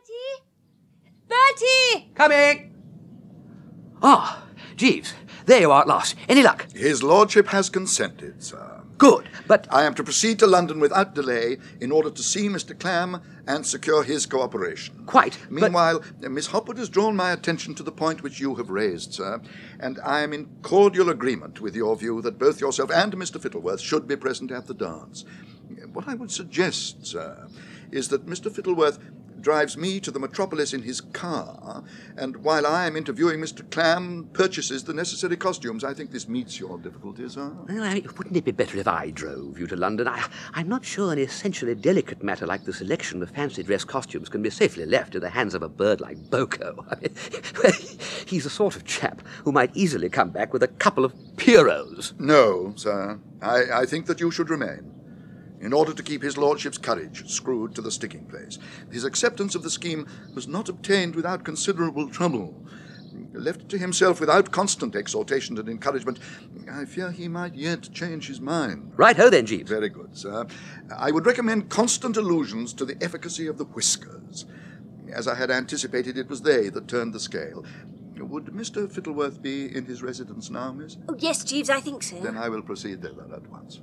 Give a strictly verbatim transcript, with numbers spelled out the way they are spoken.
Bertie! Bertie! Coming! Ah, Jeeves, there you are at last. Any luck? His lordship has consented, sir. Good, but... I am to proceed to London without delay in order to see Mister Clam and secure his cooperation. Quite. Meanwhile, but... Miss Hopwood has drawn my attention to the point which you have raised, sir, and I am in cordial agreement with your view that both yourself and Mister Fittleworth should be present at the dance. What I would suggest, sir, is that Mister Fittleworth drives me to the metropolis in his car, and while I am interviewing Mister Clam, purchases the necessary costumes. I think this meets your difficulties, sir. Well, I mean, wouldn't it be better if I drove you to London? I, I'm not sure an essentially delicate matter like the selection of fancy dress costumes can be safely left in the hands of a bird like Boko. I mean, he's the sort of chap who might easily come back with a couple of Pierrots. No, sir. I, I think that you should remain, in order to keep his lordship's courage screwed to the sticking place. His acceptance of the scheme was not obtained without considerable trouble. Left to himself without constant exhortation and encouragement, I fear he might yet change his mind. Right-ho then, Jeeves. Very good, sir. I would recommend constant allusions to the efficacy of the whiskers. As I had anticipated, it was they that turned the scale. Would Mister Fittleworth be in his residence now, miss? Oh, yes, Jeeves, I think so. Then I will proceed thither at once.